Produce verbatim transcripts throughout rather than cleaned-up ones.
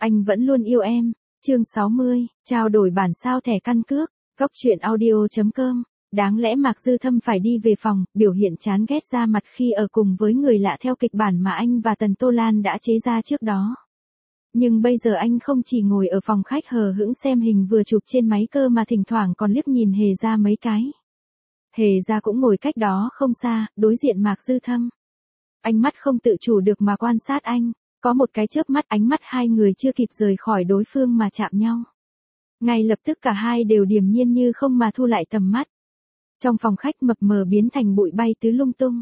Anh vẫn luôn yêu em. Chương sáu mươi, trao đổi bản sao thẻ căn cước. Góc truyện audio chấm com. Đáng lẽ Mạc Dư Thâm phải đi về phòng, biểu hiện chán ghét ra mặt khi ở cùng với người lạ theo kịch bản mà anh và Tần Tô Lan đã chế ra trước đó. Nhưng bây giờ anh không chỉ ngồi ở phòng khách hờ hững xem hình vừa chụp trên máy cơ mà thỉnh thoảng còn liếc nhìn Hề Gia mấy cái. Hề Gia cũng ngồi cách đó không xa, đối diện Mạc Dư Thâm. Ánh mắt không tự chủ được mà quan sát anh, có một cái chớp mắt ánh mắt hai người chưa kịp rời khỏi đối phương mà chạm nhau. Ngay lập tức cả hai đều điềm nhiên như không mà thu lại tầm mắt. Trong phòng khách mập mờ biến thành bụi bay tứ lung tung.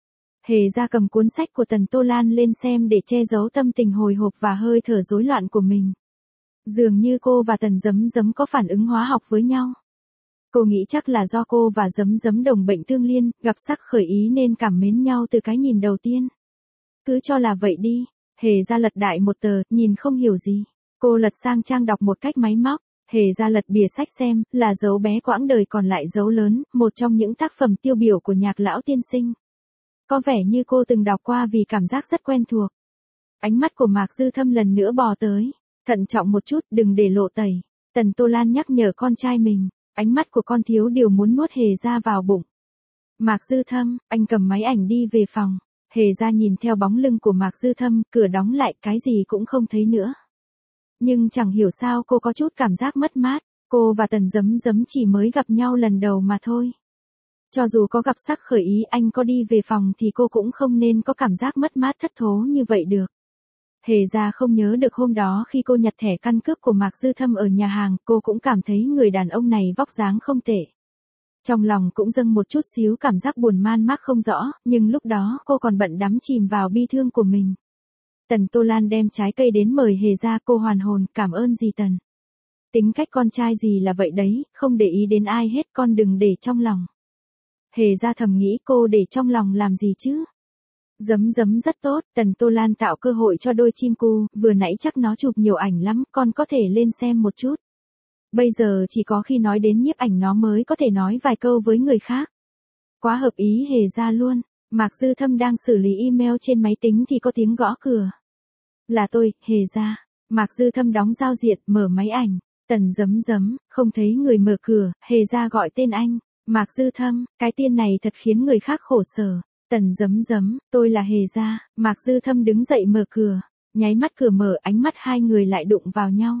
Hề Gia cầm cuốn sách của Tần Tô Lan lên xem để che giấu tâm tình hồi hộp và hơi thở rối loạn của mình. Dường như cô và Tần Dấm Dấm có phản ứng hóa học với nhau. Cô nghĩ chắc là do cô và Dấm Dấm đồng bệnh tương liên, gặp sắc khởi ý nên cảm mến nhau từ cái nhìn đầu tiên. Cứ cho là vậy đi. Hề Gia lật đại một tờ, nhìn không hiểu gì. Cô lật sang trang đọc một cách máy móc. Hề Gia lật bìa sách xem, là dấu bé quãng đời còn lại dấu lớn, một trong những tác phẩm tiêu biểu của nhạc lão tiên sinh. Có vẻ như cô từng đọc qua vì cảm giác rất quen thuộc. Ánh mắt của Mạc Dư Thâm lần nữa bò tới. Thận trọng một chút, đừng để lộ tẩy. Tần Tô Lan nhắc nhở con trai mình. Ánh mắt của con thiếu điều muốn nuốt Hề Gia vào bụng. Mạc Dư Thâm, anh cầm máy ảnh đi về phòng. Hề Gia nhìn theo bóng lưng của Mạc Dư Thâm, cửa đóng lại, cái gì cũng không thấy nữa. Nhưng chẳng hiểu sao cô có chút cảm giác mất mát, cô và Tần Dấm Dấm chỉ mới gặp nhau lần đầu mà thôi. Cho dù có gặp sắc khởi ý anh có đi về phòng thì cô cũng không nên có cảm giác mất mát thất thố như vậy được. Hề Gia không nhớ được hôm đó khi cô nhặt thẻ căn cước của Mạc Dư Thâm ở nhà hàng, cô cũng cảm thấy người đàn ông này vóc dáng không tệ. Trong lòng cũng dâng một chút xíu cảm giác buồn man mác không rõ, nhưng lúc đó cô còn bận đắm chìm vào bi thương của mình. Tần Tô Lan đem trái cây đến mời Hề Gia, cô hoàn hồn, cảm ơn dì Tần. Tính cách con trai dì là vậy đấy, không để ý đến ai hết, con đừng để trong lòng. Hề Gia thầm nghĩ cô để trong lòng làm gì chứ? Dấm Dấm rất tốt, Tần Tô Lan tạo cơ hội cho đôi chim cu, vừa nãy chắc nó chụp nhiều ảnh lắm, con có thể lên xem một chút. Bây giờ chỉ có khi nói đến nhiếp ảnh nó mới có thể nói vài câu với người khác. Quá hợp ý Hề Gia luôn. Mạc Dư Thâm đang xử lý email trên máy tính thì có tiếng gõ cửa. Là tôi, Hề Gia. Mạc Dư Thâm đóng giao diện, mở máy ảnh. Tần Dấm Dấm, không thấy người mở cửa, Hề Gia gọi tên anh. Mạc Dư Thâm, cái tên này thật khiến người khác khổ sở. Tần Dấm Dấm, tôi là Hề Gia. Mạc Dư Thâm đứng dậy mở cửa. Nháy mắt cửa mở, ánh mắt hai người lại đụng vào nhau.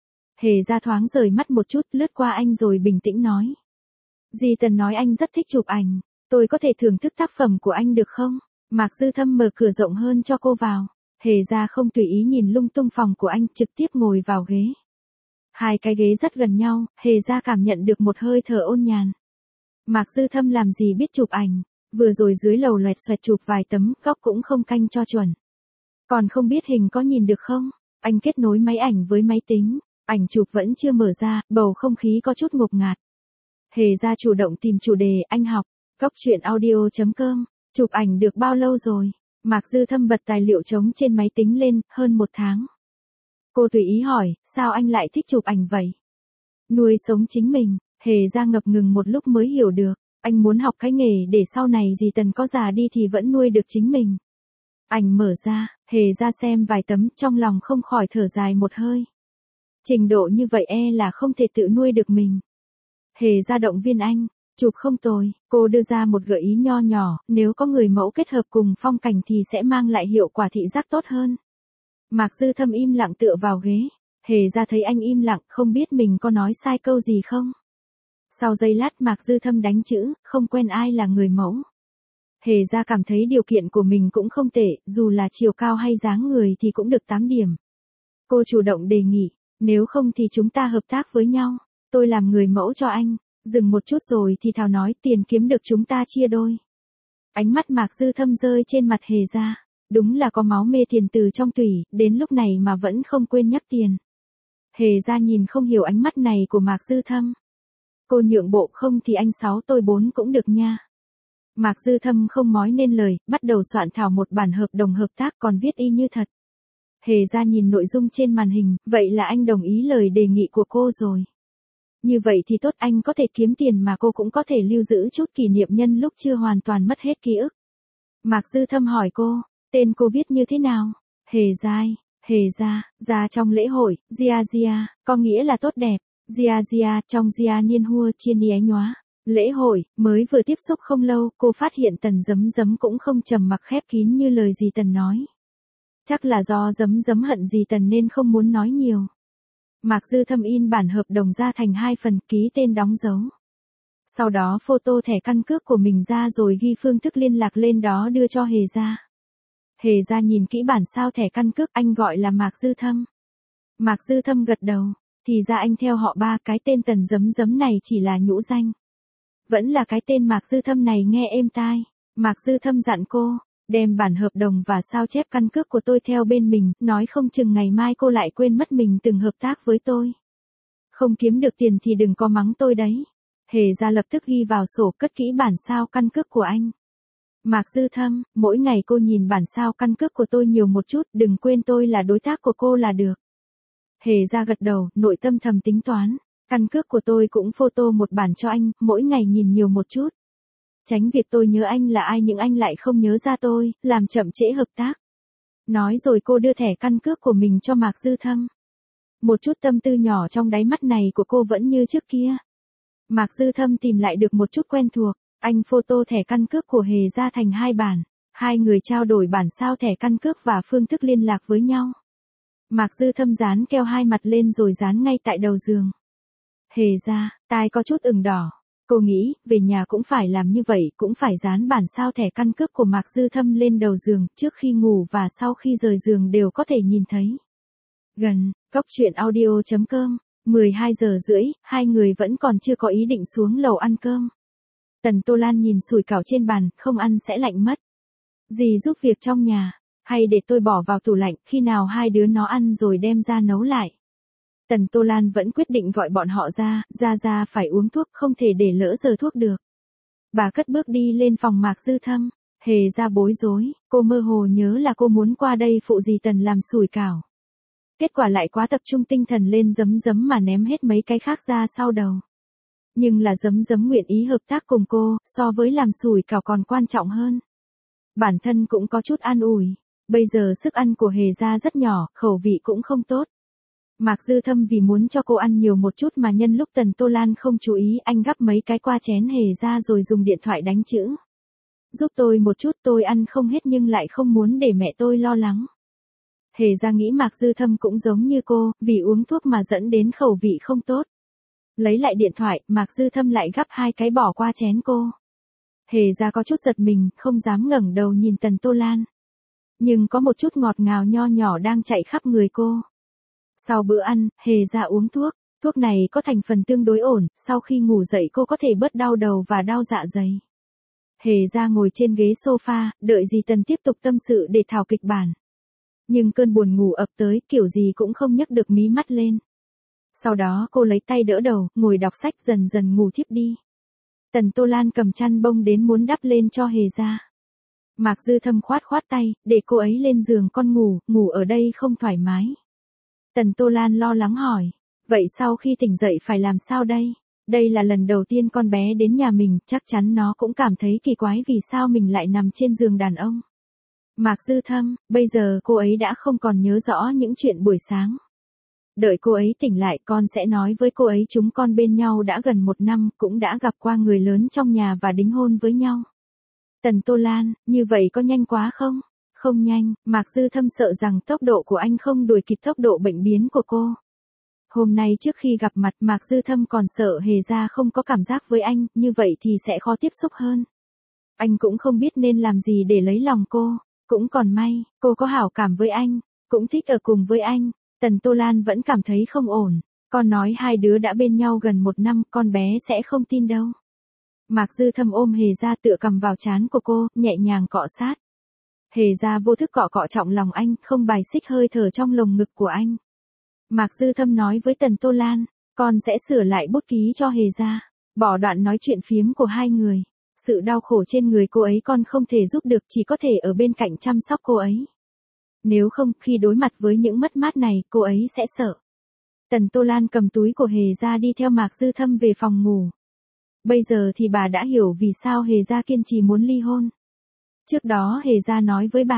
Hề Gia thoáng rời mắt một chút, lướt qua anh rồi bình tĩnh nói. Dì Tần nói anh rất thích chụp ảnh. Tôi có thể thưởng thức tác phẩm của anh được không? Mạc Dư Thâm mở cửa rộng hơn cho cô vào. Hề Gia không tùy ý nhìn lung tung phòng của anh, trực tiếp ngồi vào ghế. Hai cái ghế rất gần nhau, Hề Gia cảm nhận được một hơi thở ôn nhàn. Mạc Dư Thâm làm gì biết chụp ảnh, vừa rồi dưới lầu loẹt xoẹt chụp vài tấm, góc cũng không canh cho chuẩn. Còn không biết hình có nhìn được không? Anh kết nối máy ảnh với máy tính, ảnh chụp vẫn chưa mở ra, bầu không khí có chút ngột ngạt. Hề Gia chủ động tìm chủ đề, anh học. Góc truyện audio chấm com, chụp ảnh được bao lâu rồi? Mạc Dư Thâm bật tài liệu trống trên máy tính lên, hơn một tháng. Cô tùy ý hỏi, sao anh lại thích chụp ảnh vậy? Nuôi sống chính mình. Hề Gia ngập ngừng một lúc mới hiểu được, anh muốn học cái nghề để sau này dì Tần có già đi thì vẫn nuôi được chính mình. Ảnh mở ra, Hề Gia xem vài tấm, trong lòng không khỏi thở dài một hơi. Trình độ như vậy e là không thể tự nuôi được mình. Hề Gia động viên anh. Chụp không tồi, cô đưa ra một gợi ý nho nhỏ, nếu có người mẫu kết hợp cùng phong cảnh thì sẽ mang lại hiệu quả thị giác tốt hơn. Mạc Dư Thâm im lặng tựa vào ghế. Hề Gia thấy anh im lặng, không biết mình có nói sai câu gì không. Sau giây lát Mạc Dư Thâm đánh chữ, không quen ai là người mẫu. Hề Gia cảm thấy điều kiện của mình cũng không tệ, dù là chiều cao hay dáng người thì cũng được tám điểm. Cô chủ động đề nghị, nếu không thì chúng ta hợp tác với nhau, tôi làm người mẫu cho anh. Dừng một chút rồi thì thào nói, tiền kiếm được chúng ta chia đôi. Ánh mắt Mạc Dư Thâm rơi trên mặt Hề Gia. Đúng là có máu mê tiền từ trong tủy, đến lúc này mà vẫn không quên nhắc tiền. Hề Gia nhìn không hiểu ánh mắt này của Mạc Dư Thâm. Cô nhượng bộ, không thì anh sáu tôi bốn cũng được nha. Mạc Dư Thâm không nói nên lời, bắt đầu soạn thảo một bản hợp đồng hợp tác còn viết y như thật. Hề Gia nhìn nội dung trên màn hình, vậy là anh đồng ý lời đề nghị của cô rồi. Như vậy thì tốt, anh có thể kiếm tiền mà cô cũng có thể lưu giữ chút kỷ niệm nhân lúc chưa hoàn toàn mất hết ký ức. Mạc Dư Thâm hỏi cô, tên cô viết như thế nào? Hề Giai. Hề gia, gia trong lễ hội, Gia Gia, có nghĩa là tốt đẹp. Gia Gia, trong Gia Niên Hua Chiên Yé Nhóa. Lễ hội, mới vừa tiếp xúc không lâu, cô phát hiện Tần Dấm Dấm cũng không trầm mặc khép kín như lời gì Tần nói. Chắc là do Dấm Dấm hận gì Tần nên không muốn nói nhiều. Mạc Dư Thâm in bản hợp đồng ra thành hai phần, ký tên đóng dấu. Sau đó photo thẻ căn cước của mình ra rồi ghi phương thức liên lạc lên đó đưa cho Hề gia. Hề gia nhìn kỹ bản sao thẻ căn cước, anh gọi là Mạc Dư Thâm. Mạc Dư Thâm gật đầu, thì ra anh theo họ Ba, cái tên Tần Dấm Dấm này chỉ là nhũ danh. Vẫn là cái tên Mạc Dư Thâm này nghe êm tai. Mạc Dư Thâm dặn cô, đem bản hợp đồng và sao chép căn cước của tôi theo bên mình, nói không chừng ngày mai cô lại quên mất mình từng hợp tác với tôi. Không kiếm được tiền thì đừng có mắng tôi đấy. Hề gia lập tức ghi vào sổ, cất kỹ bản sao căn cước của anh. Mạc Dư Thâm, mỗi ngày cô nhìn bản sao căn cước của tôi nhiều một chút, đừng quên tôi là đối tác của cô là được. Hề gia gật đầu, nội tâm thầm tính toán. Căn cước của tôi cũng photo một bản cho anh, mỗi ngày nhìn nhiều một chút. Tránh việc tôi nhớ anh là ai nhưng anh lại không nhớ ra tôi, làm chậm trễ hợp tác. Nói rồi cô đưa thẻ căn cước của mình cho Mạc Dư Thâm. Một chút tâm tư nhỏ trong đáy mắt này của cô vẫn như trước kia. Mạc Dư Thâm tìm lại được một chút quen thuộc, anh photo thẻ căn cước của Hề gia thành hai bản. Hai người trao đổi bản sao thẻ căn cước và phương thức liên lạc với nhau. Mạc Dư Thâm dán keo hai mặt lên rồi dán ngay tại đầu giường. Hề gia, tai có chút ửng đỏ. Cô nghĩ, về nhà cũng phải làm như vậy, cũng phải dán bản sao thẻ căn cước của Mạc Dư Thâm lên đầu giường, trước khi ngủ và sau khi rời giường đều có thể nhìn thấy. Gần, Cốc Truyện Audio chấm com, mười hai giờ rưỡi, hai người vẫn còn chưa có ý định xuống lầu ăn cơm. Tần Tô Lan nhìn sủi cảo trên bàn, không ăn sẽ lạnh mất. Dì giúp việc trong nhà, hay để tôi bỏ vào tủ lạnh, khi nào hai đứa nó ăn rồi đem ra nấu lại. Tần Tô Lan vẫn quyết định gọi bọn họ ra, ra ra phải uống thuốc, không thể để lỡ giờ thuốc được. Bà cất bước đi lên phòng Mạc Dư Thâm, Hề gia bối rối, cô mơ hồ nhớ là cô muốn qua đây phụ dì Tần làm sủi cảo. Kết quả lại quá tập trung tinh thần lên Dấm Dấm mà ném hết mấy cái khác ra sau đầu. Nhưng là Dấm Dấm nguyện ý hợp tác cùng cô, so với làm sủi cảo còn quan trọng hơn. Bản thân cũng có chút an ủi, bây giờ sức ăn của Hề gia rất nhỏ, khẩu vị cũng không tốt. Mạc Dư Thâm vì muốn cho cô ăn nhiều một chút mà nhân lúc Tần Tô Lan không chú ý, anh gắp mấy cái qua chén Hề ra rồi dùng điện thoại đánh chữ. Giúp tôi một chút, tôi ăn không hết nhưng lại không muốn để mẹ tôi lo lắng. Hề ra nghĩ Mạc Dư Thâm cũng giống như cô, vì uống thuốc mà dẫn đến khẩu vị không tốt. Lấy lại điện thoại, Mạc Dư Thâm lại gắp hai cái bỏ qua chén cô. Hề ra có chút giật mình, không dám ngẩng đầu nhìn Tần Tô Lan. Nhưng có một chút ngọt ngào nho nhỏ đang chạy khắp người cô. Sau bữa ăn, Hề ra uống thuốc, thuốc này có thành phần tương đối ổn, sau khi ngủ dậy cô có thể bớt đau đầu và đau dạ dày. Hề ra ngồi trên ghế sofa, đợi dì Tần tiếp tục tâm sự để thảo kịch bản. Nhưng cơn buồn ngủ ập tới, kiểu gì cũng không nhấc được mí mắt lên. Sau đó cô lấy tay đỡ đầu, ngồi đọc sách dần dần ngủ thiếp đi. Tần Tô Lan cầm chăn bông đến muốn đắp lên cho Hề ra. Mạc Dư Thâm khoát khoát tay, để cô ấy lên giường con ngủ, ngủ ở đây không thoải mái. Tần Tô Lan lo lắng hỏi, vậy sau khi tỉnh dậy phải làm sao đây? Đây là lần đầu tiên con bé đến nhà mình, chắc chắn nó cũng cảm thấy kỳ quái vì sao mình lại nằm trên giường đàn ông. Mạc Dư Thâm, bây giờ cô ấy đã không còn nhớ rõ những chuyện buổi sáng. Đợi cô ấy tỉnh lại con sẽ nói với cô ấy chúng con bên nhau đã gần một năm, cũng đã gặp qua người lớn trong nhà và đính hôn với nhau. Tần Tô Lan, như vậy có nhanh quá không? Không nhanh, Mạc Dư Thâm sợ rằng tốc độ của anh không đuổi kịp tốc độ bệnh biến của cô. Hôm nay trước khi gặp mặt Mạc Dư Thâm còn sợ Hề ra không có cảm giác với anh, như vậy thì sẽ khó tiếp xúc hơn. Anh cũng không biết nên làm gì để lấy lòng cô, cũng còn may, cô có hảo cảm với anh, cũng thích ở cùng với anh. Tần Tô Lan vẫn cảm thấy không ổn, con nói hai đứa đã bên nhau gần một năm, con bé sẽ không tin đâu. Mạc Dư Thâm ôm Hề ra tựa cầm vào trán của cô, nhẹ nhàng cọ sát. Hề ra vô thức cọ cọ trọng lòng anh, không bài xích hơi thở trong lồng ngực của anh. Mạc Dư Thâm nói với Tần Tô Lan, con sẽ sửa lại bút ký cho Hề ra, bỏ đoạn nói chuyện phiếm của hai người. Sự đau khổ trên người cô ấy con không thể giúp được, chỉ có thể ở bên cạnh chăm sóc cô ấy. Nếu không, khi đối mặt với những mất mát này, cô ấy sẽ sợ. Tần Tô Lan cầm túi của Hề ra đi theo Mạc Dư Thâm về phòng ngủ. Bây giờ thì bà đã hiểu vì sao Hề ra kiên trì muốn ly hôn. Trước đó Hề ra nói với bà,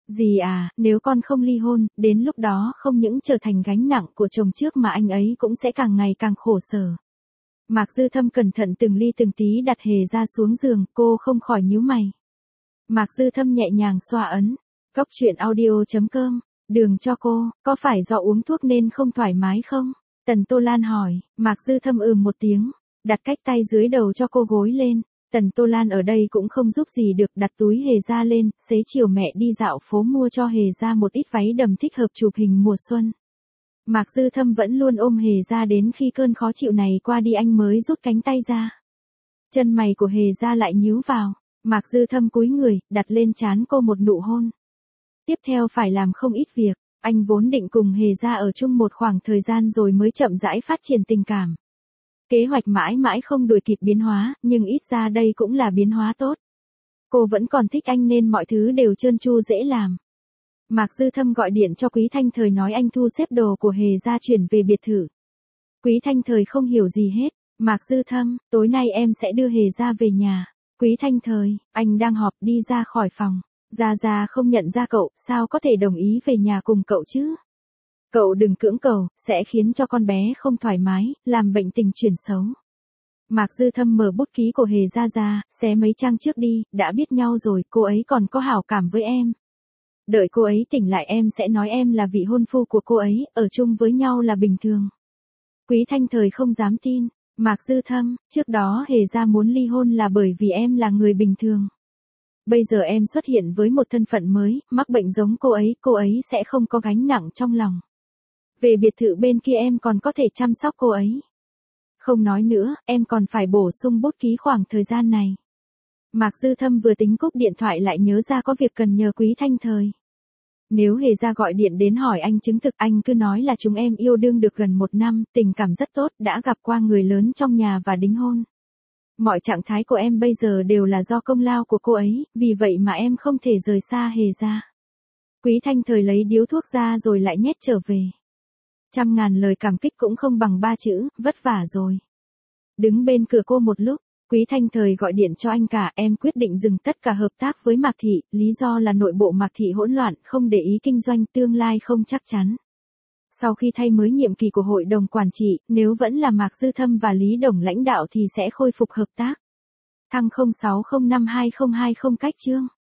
Dì à, nếu con không ly hôn, đến lúc đó không những trở thành gánh nặng của chồng trước mà anh ấy cũng sẽ càng ngày càng khổ sở. Mạc Dư Thâm cẩn thận từng ly từng tí đặt Hề Ra xuống giường, cô không khỏi nhíu mày. Mạc Dư Thâm nhẹ nhàng xoa ấn. Cốc truyện audio chấm com, đường cho cô, có phải do uống thuốc nên không thoải mái không? Tần Tô Lan hỏi, Mạc Dư Thâm ừm một tiếng, đặt cách tay dưới đầu cho cô gối lên. Tần Tô Lan ở đây cũng không giúp gì được, đặt túi Hề Ra lên, xế chiều mẹ đi dạo phố mua cho Hề Ra một ít váy đầm thích hợp chụp hình mùa xuân. Mạc Dư Thâm vẫn luôn ôm Hề Ra đến khi cơn khó chịu này qua đi anh mới rút cánh tay ra. Chân mày của Hề Ra lại nhíu vào, Mạc Dư Thâm cúi người, đặt lên trán cô một nụ hôn. Tiếp theo phải làm không ít việc, anh vốn định cùng Hề Ra ở chung một khoảng thời gian rồi mới chậm rãi phát triển tình cảm. Kế hoạch mãi mãi không đuổi kịp biến hóa, nhưng ít ra đây cũng là biến hóa tốt. Cô vẫn còn thích anh nên mọi thứ đều trơn tru dễ làm. Mạc Dư Thâm gọi điện cho Quý Thanh Thời nói anh thu xếp đồ của Hề Ra chuyển về biệt thự. Quý Thanh Thời không hiểu gì hết. Mạc Dư Thâm, tối nay em sẽ đưa Hề Ra về nhà. Quý Thanh Thời, anh đang họp đi ra khỏi phòng. Gia Gia không nhận ra cậu, sao có thể đồng ý về nhà cùng cậu chứ? Cậu đừng cưỡng cầu, sẽ khiến cho con bé không thoải mái, làm bệnh tình chuyển xấu. Mạc Dư Thâm mở bút ký của Hề Ra ra, xé mấy trang trước đi, đã biết nhau rồi, cô ấy còn có hảo cảm với em. Đợi cô ấy tỉnh lại em sẽ nói em là vị hôn phu của cô ấy, ở chung với nhau là bình thường. Quý Thanh Thời không dám tin. Mạc Dư Thâm, trước đó Hề Ra muốn ly hôn là bởi vì em là người bình thường. Bây giờ em xuất hiện với một thân phận mới, mắc bệnh giống cô ấy, cô ấy sẽ không có gánh nặng trong lòng. Về biệt thự bên kia em còn có thể chăm sóc cô ấy. Không nói nữa, em còn phải bổ sung bút ký khoảng thời gian này. Mạc Dư Thâm vừa tính cúp điện thoại lại nhớ ra có việc cần nhờ Quý Thanh Thời. Nếu Hề Ra gọi điện đến hỏi anh chứng thực, anh cứ nói là chúng em yêu đương được gần một năm, tình cảm rất tốt, đã gặp qua người lớn trong nhà và đính hôn. Mọi trạng thái của em bây giờ đều là do công lao của cô ấy, vì vậy mà em không thể rời xa Hề Ra. Quý Thanh Thời lấy điếu thuốc ra rồi lại nhét trở về. Trăm ngàn lời cảm kích cũng không bằng ba chữ, vất vả rồi. Đứng bên cửa cô một lúc, Quý Thanh Thời gọi điện cho anh cả, em quyết định dừng tất cả hợp tác với Mạc Thị, lý do là nội bộ Mạc Thị hỗn loạn, không để ý kinh doanh, tương lai không chắc chắn. Sau khi thay mới nhiệm kỳ của hội đồng quản trị, nếu vẫn là Mạc Dư Thâm và Lý Đồng lãnh đạo thì sẽ khôi phục hợp tác. Thăng không sáu không năm hai không hai không cách chương.